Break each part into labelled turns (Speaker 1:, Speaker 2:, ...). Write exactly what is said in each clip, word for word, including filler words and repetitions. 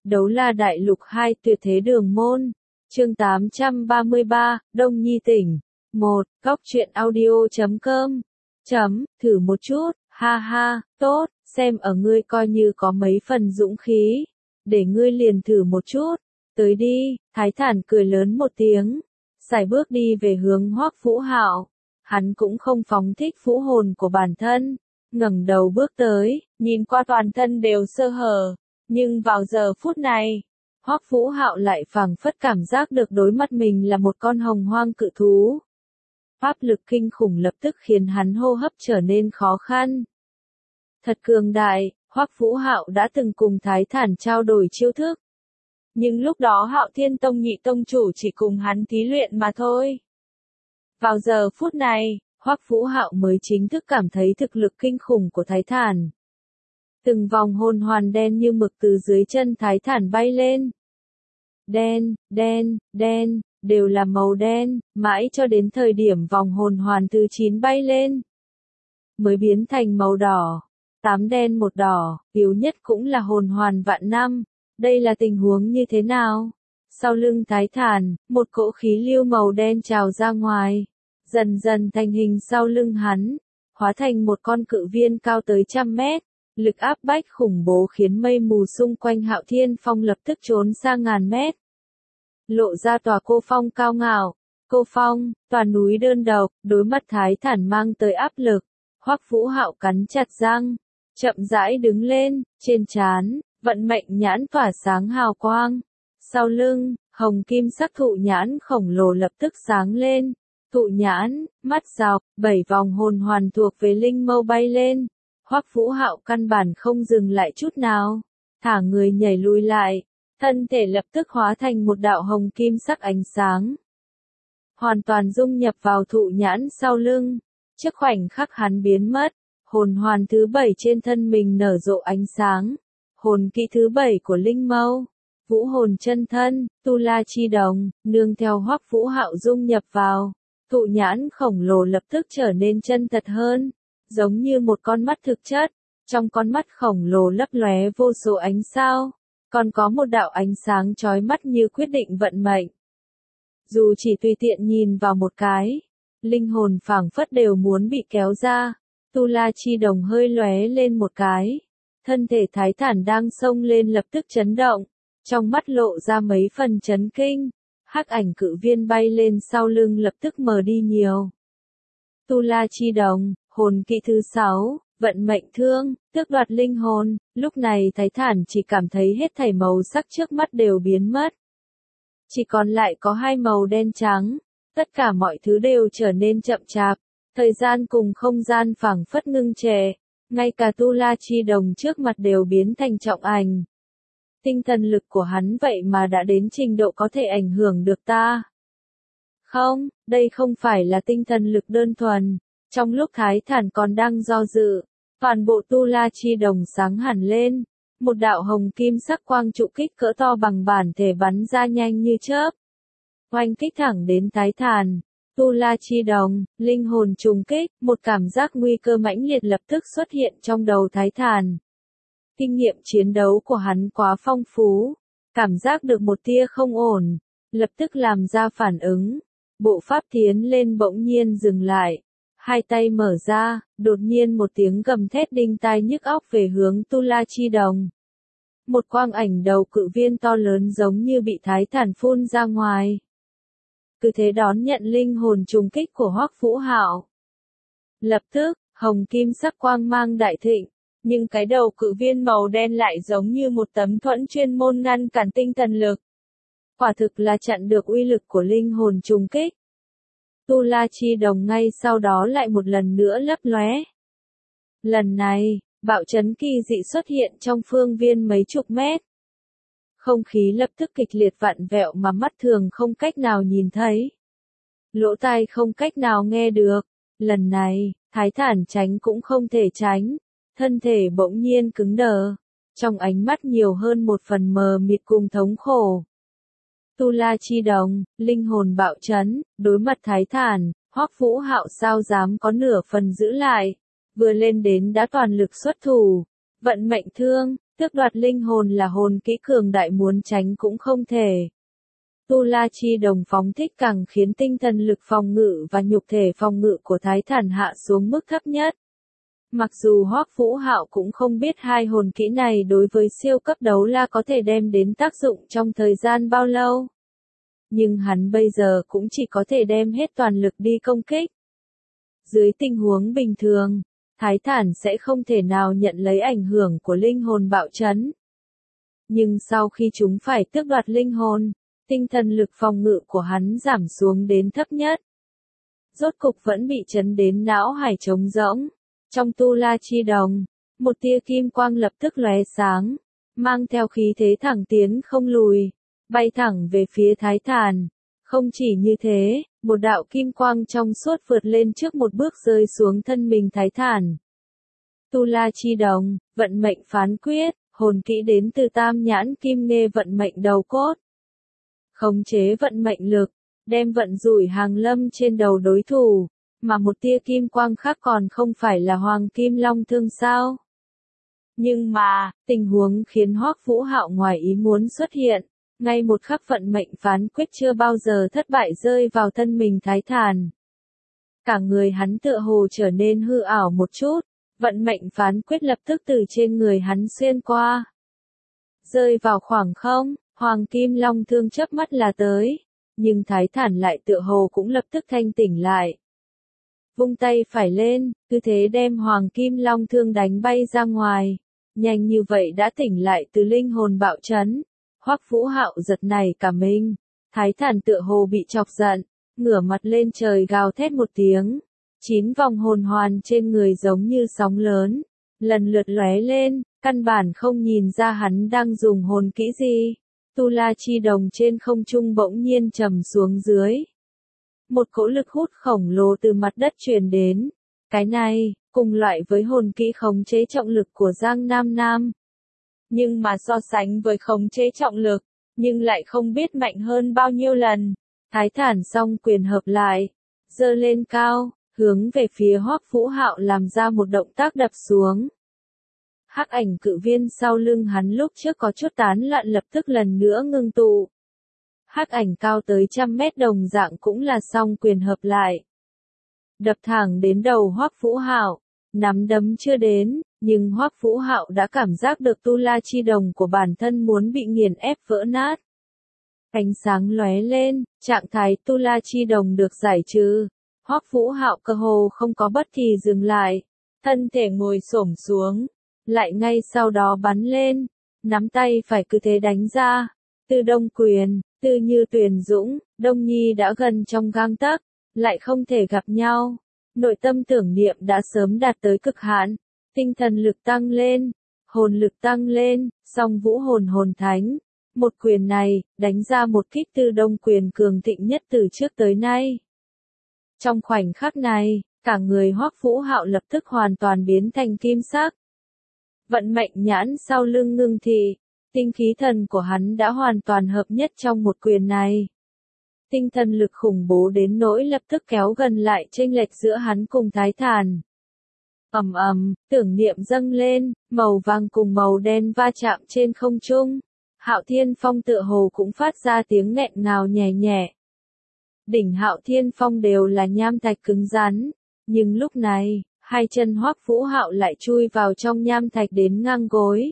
Speaker 1: Đấu La Đại Lục hai Tuyệt Thế Đường Môn. Chương tám trăm ba mươi ba, Đông Nhi tỉnh. một. Góc truyện audio chấm com. Chấm, thử một chút, ha ha, tốt, xem ở ngươi coi như có mấy phần dũng khí. Để ngươi liền thử một chút. Tới đi, Thái Thản cười lớn một tiếng. Sải bước đi về hướng Hoắc Vũ Hạo. Hắn cũng không phóng thích vũ hồn của bản thân. Ngẩng đầu bước tới, nhìn qua toàn thân đều sơ hở. Nhưng vào giờ phút này, Hoắc Vũ Hạo lại phảng phất cảm giác được đối mặt mình là một con hồng hoang cự thú. Pháp lực kinh khủng lập tức khiến hắn hô hấp trở nên khó khăn. Thật cường đại, Hoắc Vũ Hạo đã từng cùng Thái Thản trao đổi chiêu thức. Nhưng lúc đó Hạo Thiên Tông nhị tông chủ chỉ cùng hắn thí luyện mà thôi. Vào giờ phút này, Hoắc Vũ Hạo mới chính thức cảm thấy thực lực kinh khủng của Thái Thản. Từng vòng hồn hoàn đen như mực từ dưới chân Thái Thản bay lên. Đen, đen, đen, đều là màu đen, mãi cho đến thời điểm vòng hồn hoàn thứ chín bay lên. Mới biến thành màu đỏ. Tám đen một đỏ, yếu nhất cũng là hồn hoàn vạn năm. Đây là tình huống như thế nào? Sau lưng Thái Thản, một cỗ khí lưu màu đen trào ra ngoài. Dần dần thành hình sau lưng hắn. Hóa thành một con cự viên cao tới trăm mét. Lực áp bách khủng bố khiến mây mù xung quanh Hạo Thiên Phong lập tức trốn xa ngàn mét. Lộ ra tòa cô phong cao ngạo. Cô phong, tòa núi đơn độc, đối mặt Thái Thản mang tới áp lực. Hoắc Vũ Hạo cắn chặt răng. Chậm rãi đứng lên, trên trán, vận mệnh nhãn tỏa sáng hào quang. Sau lưng, hồng kim sắc thụ nhãn khổng lồ lập tức sáng lên. Thụ nhãn, mắt dọc, bảy vòng hồn hoàn thuộc về linh mâu bay lên. Hoắc Vũ Hạo căn bản không dừng lại chút nào, thả người nhảy lùi lại, thân thể lập tức hóa thành một đạo hồng kim sắc ánh sáng. Hoàn toàn dung nhập vào thụ nhãn sau lưng, trước khoảnh khắc hắn biến mất, hồn hoàn thứ bảy trên thân mình nở rộ ánh sáng. Hồn kỹ thứ bảy của linh mâu, vũ hồn chân thân, tu la chi đồng, nương theo Hoắc Vũ Hạo dung nhập vào, thụ nhãn khổng lồ lập tức trở nên chân thật hơn. Giống như một con mắt thực chất, trong con mắt khổng lồ lấp lóe vô số ánh sao, còn có một đạo ánh sáng chói mắt như quyết định vận mệnh. Dù chỉ tùy tiện nhìn vào một cái, linh hồn phảng phất đều muốn bị kéo ra. Tu La Chi Đồng hơi lóe lên một cái, thân thể Thái Thản đang xông lên lập tức chấn động, trong mắt lộ ra mấy phần chấn kinh. Hắc ảnh cự viên bay lên sau lưng lập tức mờ đi nhiều. Tu La Chi Đồng, hồn kỹ thứ sáu, vận mệnh thương, tước đoạt linh hồn. Lúc này Thái Thản chỉ cảm thấy hết thảy màu sắc trước mắt đều biến mất. Chỉ còn lại có hai màu đen trắng. Tất cả mọi thứ đều trở nên chậm chạp. Thời gian cùng không gian phảng phất ngưng trệ. Ngay cả Tu La Chi Đồng trước mặt đều biến thành trọng ảnh. Tinh thần lực của hắn vậy mà đã đến trình độ có thể ảnh hưởng được ta. Không, đây không phải là tinh thần lực đơn thuần. Trong lúc Thái Thản còn đang do dự, toàn bộ Tu La Chi Đồng sáng hẳn lên. Một đạo hồng kim sắc quang trụ kích cỡ to bằng bản thể bắn ra nhanh như chớp. Oanh kích thẳng đến Thái Thản. Tu La Chi Đồng, linh hồn trùng kích, một cảm giác nguy cơ mãnh liệt lập tức xuất hiện trong đầu Thái Thản. Kinh nghiệm chiến đấu của hắn quá phong phú, cảm giác được một tia không ổn, lập tức làm ra phản ứng. Bộ pháp tiến lên bỗng nhiên dừng lại. Hai tay mở ra, đột nhiên một tiếng gầm thét đinh tai nhức óc về hướng Tu La Chi Đồng. Một quang ảnh đầu cự viên to lớn giống như bị Thái Thản phun ra ngoài. Cứ thế đón nhận linh hồn trùng kích của Hoắc Vũ Hạo. Lập tức, hồng kim sắc quang mang đại thịnh, nhưng cái đầu cự viên màu đen lại giống như một tấm thuẫn chuyên môn ngăn cản tinh thần lực. Quả thực là chặn được uy lực của linh hồn trùng kích. Tu La Chi Đồng ngay sau đó lại một lần nữa lấp lóe. Lần này, bạo chấn kỳ dị xuất hiện trong phương viên mấy chục mét. Không khí lập tức kịch liệt vặn vẹo mà mắt thường không cách nào nhìn thấy. Lỗ tai không cách nào nghe được. Lần này, Thái Thản tránh cũng không thể tránh. Thân thể bỗng nhiên cứng đờ. Trong ánh mắt nhiều hơn một phần mờ mịt cùng thống khổ. Tu La Chi Đồng, linh hồn bạo chấn, đối mặt Thái Thản, Hoắc Vũ Hạo sao dám có nửa phần giữ lại. Vừa lên đến đã toàn lực xuất thủ. Vận mệnh thương, Tước đoạt linh hồn là hồn kỹ cường đại muốn tránh cũng không thể. Tu La Chi Đồng phóng thích càng khiến tinh thần lực phòng ngự và nhục thể phòng ngự của Thái Thản hạ xuống mức thấp nhất. Mặc dù Hoắc Vũ Hạo cũng không biết hai hồn kỹ này đối với siêu cấp đấu la có thể đem đến tác dụng trong thời gian bao lâu. Nhưng hắn bây giờ cũng chỉ có thể đem hết toàn lực đi công kích. Dưới tình huống bình thường, Thái Thản sẽ không thể nào nhận lấy ảnh hưởng của linh hồn bạo chấn. Nhưng sau khi chúng phải tước đoạt linh hồn, tinh thần lực phòng ngự của hắn giảm xuống đến thấp nhất. Rốt cục vẫn bị chấn đến não hải trống rỗng. Trong Tu La Chi Đồng, một tia kim quang lập tức lóe sáng, mang theo khí thế thẳng tiến không lùi, bay thẳng về phía Thái Thản. Không chỉ như thế, một đạo kim quang trong suốt vượt lên trước một bước rơi xuống thân mình Thái Thản. Tu La Chi Đồng, vận mệnh phán quyết, hồn kỹ đến từ Tam Nhãn Kim Nghê vận mệnh đầu cốt. Khống chế vận mệnh lực, đem vận rủi hàng lâm trên đầu đối thủ, mà một tia kim quang khác còn không phải là Hoàng Kim Long Thương sao? Nhưng mà, tình huống khiến Hoắc Vũ Hạo ngoài ý muốn xuất hiện, ngay một khắc vận mệnh phán quyết chưa bao giờ thất bại rơi vào thân mình Thái Thản. Cả người hắn tựa hồ trở nên hư ảo một chút, vận mệnh phán quyết lập tức từ trên người hắn xuyên qua. Rơi vào khoảng không, Hoàng Kim Long Thương chớp mắt là tới, nhưng Thái Thản lại tựa hồ cũng lập tức thanh tỉnh lại. Vung tay phải lên, cứ thế đem Hoàng Kim Long Thương đánh bay ra ngoài. Nhanh như vậy đã tỉnh lại từ linh hồn bạo chấn. Hoắc Vũ Hạo giật nảy cả mình. Thái Thản tựa hồ bị chọc giận, ngửa mặt lên trời gào thét một tiếng. Chín vòng hồn hoàn trên người giống như sóng lớn, lần lượt lóe lên, căn bản không nhìn ra hắn đang dùng hồn kỹ gì. Tu La Chi Đồng trên không trung bỗng nhiên trầm xuống dưới. Một cỗ lực hút khổng lồ từ mặt đất truyền đến. Cái này, cùng loại với hồn kỹ khống chế trọng lực của Giang Nam Nam. Nhưng mà so sánh với khống chế trọng lực, nhưng lại không biết mạnh hơn bao nhiêu lần. Thái Thản song quyền hợp lại, giơ lên cao, hướng về phía Hoắc Vũ Hạo làm ra một động tác đập xuống. Hắc ảnh cự viên sau lưng hắn lúc trước có chút tán loạn lập tức lần nữa ngưng tụ. Hắc ảnh cao tới trăm mét đồng dạng cũng là song quyền hợp lại. Đập thẳng đến đầu Hoắc Vũ Hạo, nắm đấm chưa đến, nhưng Hoắc Vũ Hạo đã cảm giác được Tu La Chi Đồng của bản thân muốn bị nghiền ép vỡ nát. Ánh sáng lóe lên, trạng thái Tu La Chi Đồng được giải trừ. Hoắc Vũ Hạo cơ hồ không có bất kỳ dừng lại, thân thể ngồi xổm xuống, lại ngay sau đó bắn lên, nắm tay phải cứ thế đánh ra. Tư Đông quyền, tư như Tuyền Dũng, Đông Nhi đã gần trong gang tấc, lại không thể gặp nhau. Nội tâm tưởng niệm đã sớm đạt tới cực hạn, tinh thần lực tăng lên, hồn lực tăng lên, song vũ hồn hồn thánh. Một quyền này, đánh ra một kích Tư Đông quyền cường thịnh nhất từ trước tới nay. Trong khoảnh khắc này, cả người Hoắc Vũ Hạo lập tức hoàn toàn biến thành kim sắc. Vận mệnh nhãn sau lưng ngưng thị, tinh khí thần của hắn đã hoàn toàn hợp nhất trong một quyền này. Tinh thần lực khủng bố đến nỗi lập tức kéo gần lại chênh lệch giữa hắn cùng Thái Thản. Ầm ầm, tưởng niệm dâng lên, màu vàng cùng màu đen va chạm trên không trung. Hạo Thiên Phong tựa hồ cũng phát ra tiếng nghẹn ngào nhẹ nhẹ. Đỉnh Hạo Thiên Phong đều là nham thạch cứng rắn, nhưng lúc này, hai chân Hoắc Vũ Hạo lại chui vào trong nham thạch đến ngang gối.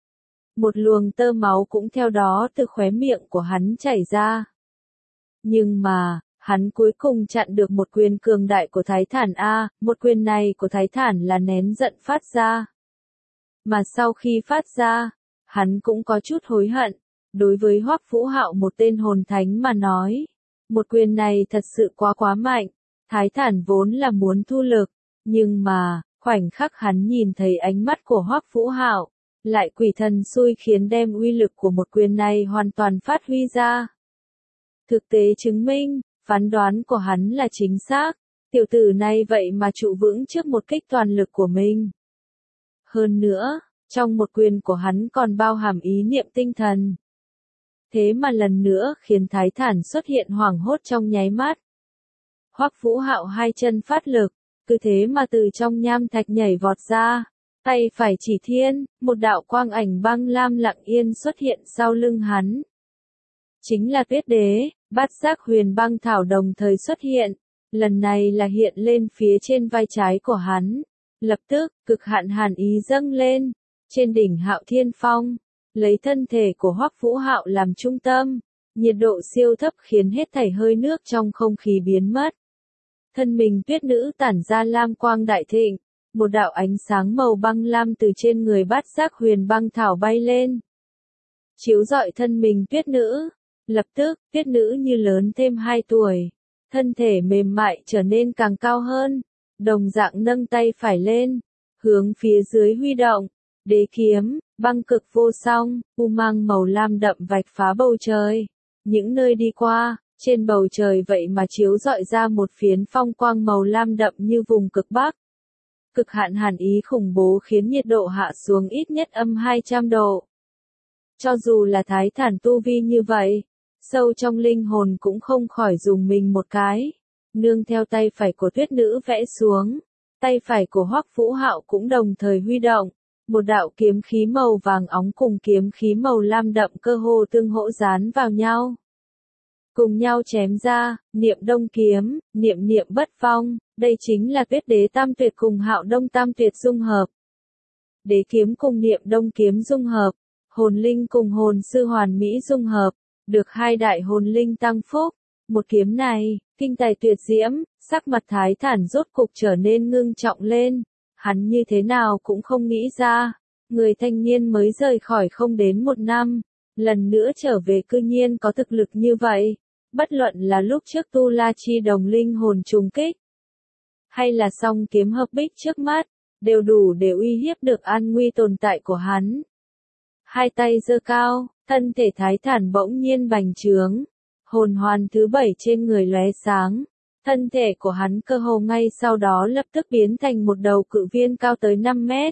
Speaker 1: Một luồng tơ máu cũng theo đó từ khóe miệng của hắn chảy ra. Nhưng mà, hắn cuối cùng chặn được một quyền cường đại của Thái Thản A, một quyền này của Thái Thản là nén giận phát ra. Mà sau khi phát ra, hắn cũng có chút hối hận, đối với Hoắc Vũ Hạo một tên hồn thánh mà nói. Một quyền này thật sự quá quá mạnh, Thái Thản vốn là muốn thu lực, nhưng mà, khoảnh khắc hắn nhìn thấy ánh mắt của Hoắc Vũ Hạo, lại quỷ thần xui khiến đem uy lực của một quyền này hoàn toàn phát huy ra. Thực tế chứng minh, phán đoán của hắn là chính xác, tiểu tử này vậy mà trụ vững trước một kích toàn lực của mình. Hơn nữa, trong một quyền của hắn còn bao hàm ý niệm tinh thần. Thế mà lần nữa khiến Thái Thản xuất hiện hoảng hốt trong nháy mắt. Hoắc Vũ Hạo hai chân phát lực, cứ thế mà từ trong nham thạch nhảy vọt ra. tay phải chỉ thiên, một đạo quang ảnh băng lam lặng yên xuất hiện sau lưng hắn. Chính là Tuyết Đế, bát giác huyền băng thảo đồng thời xuất hiện, lần này là hiện lên phía trên vai trái của hắn. Lập tức, cực hạn hàn ý dâng lên, trên đỉnh Hạo Thiên Phong, lấy thân thể của Hoắc Vũ Hạo làm trung tâm, nhiệt độ siêu thấp khiến hết thảy hơi nước trong không khí biến mất. Thân mình tuyết nữ tản ra lam quang đại thịnh, một đạo ánh sáng màu băng lam từ trên người bát giác huyền băng thảo bay lên, chiếu rọi thân mình tuyết nữ. Lập tức, tuyết nữ như lớn thêm hai tuổi, thân thể mềm mại trở nên càng cao hơn, đồng dạng nâng tay phải lên, hướng phía dưới huy động, đế kiếm, băng cực vô song, u mang màu lam đậm vạch phá bầu trời. Những nơi đi qua, trên bầu trời vậy mà chiếu rọi ra một phiến phong quang màu lam đậm như vùng cực Bắc. Cực hạn hàn ý khủng bố khiến nhiệt độ hạ xuống ít nhất âm hai trăm độ. Cho dù là thái thản tu vi như vậy, sâu trong linh hồn cũng không khỏi dùng mình một cái. Nương theo tay phải của tuyết nữ vẽ xuống, tay phải của Hoắc Vũ Hạo cũng đồng thời huy động, một đạo kiếm khí màu vàng óng cùng kiếm khí màu lam đậm cơ hồ tương hỗ dán vào nhau. Cùng nhau chém ra, niệm đông kiếm, niệm niệm bất phong, đây chính là Tuyết Đế tam tuyệt cùng Hạo Đông tam tuyệt dung hợp. Đế kiếm cùng niệm đông kiếm dung hợp, hồn linh cùng hồn sư hoàn mỹ dung hợp, được hai đại hồn linh tăng phúc. Một kiếm này, kinh tài tuyệt diễm, sắc mặt thái thản rốt cục trở nên ngưng trọng lên. Hắn như thế nào cũng không nghĩ ra, người thanh niên mới rời khỏi không đến một năm, lần nữa trở về cư nhiên có thực lực như vậy. Bất luận là lúc trước Tu La Chi đồng linh hồn trùng kích, hay là song kiếm hợp bích trước mắt, đều đủ để uy hiếp được an nguy tồn tại của hắn. Hai tay giơ cao, thân thể thái thản bỗng nhiên bành trướng, hồn hoàn thứ bảy trên người lóe sáng, thân thể của hắn cơ hồ ngay sau đó lập tức biến thành một đầu cự viên cao tới năm mét.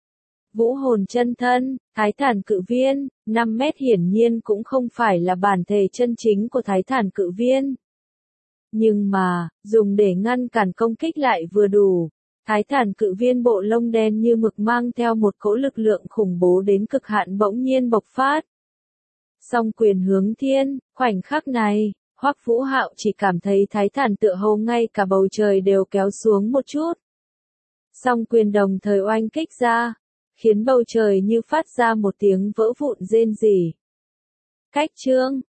Speaker 1: Vũ hồn chân thân, thái thản cự viên, năm mét hiển nhiên cũng không phải là bản thể chân chính của thái thản cự viên. Nhưng mà, dùng để ngăn cản công kích lại vừa đủ. Thái thản cự viên bộ lông đen như mực mang theo một cỗ lực lượng khủng bố đến cực hạn bỗng nhiên bộc phát. Song quyền hướng thiên, khoảnh khắc này, Hoắc Vũ Hạo chỉ cảm thấy thái thản tựa hồ ngay cả bầu trời đều kéo xuống một chút. Song quyền đồng thời oanh kích ra, khiến bầu trời như phát ra một tiếng vỡ vụn rên rỉ. Cách chương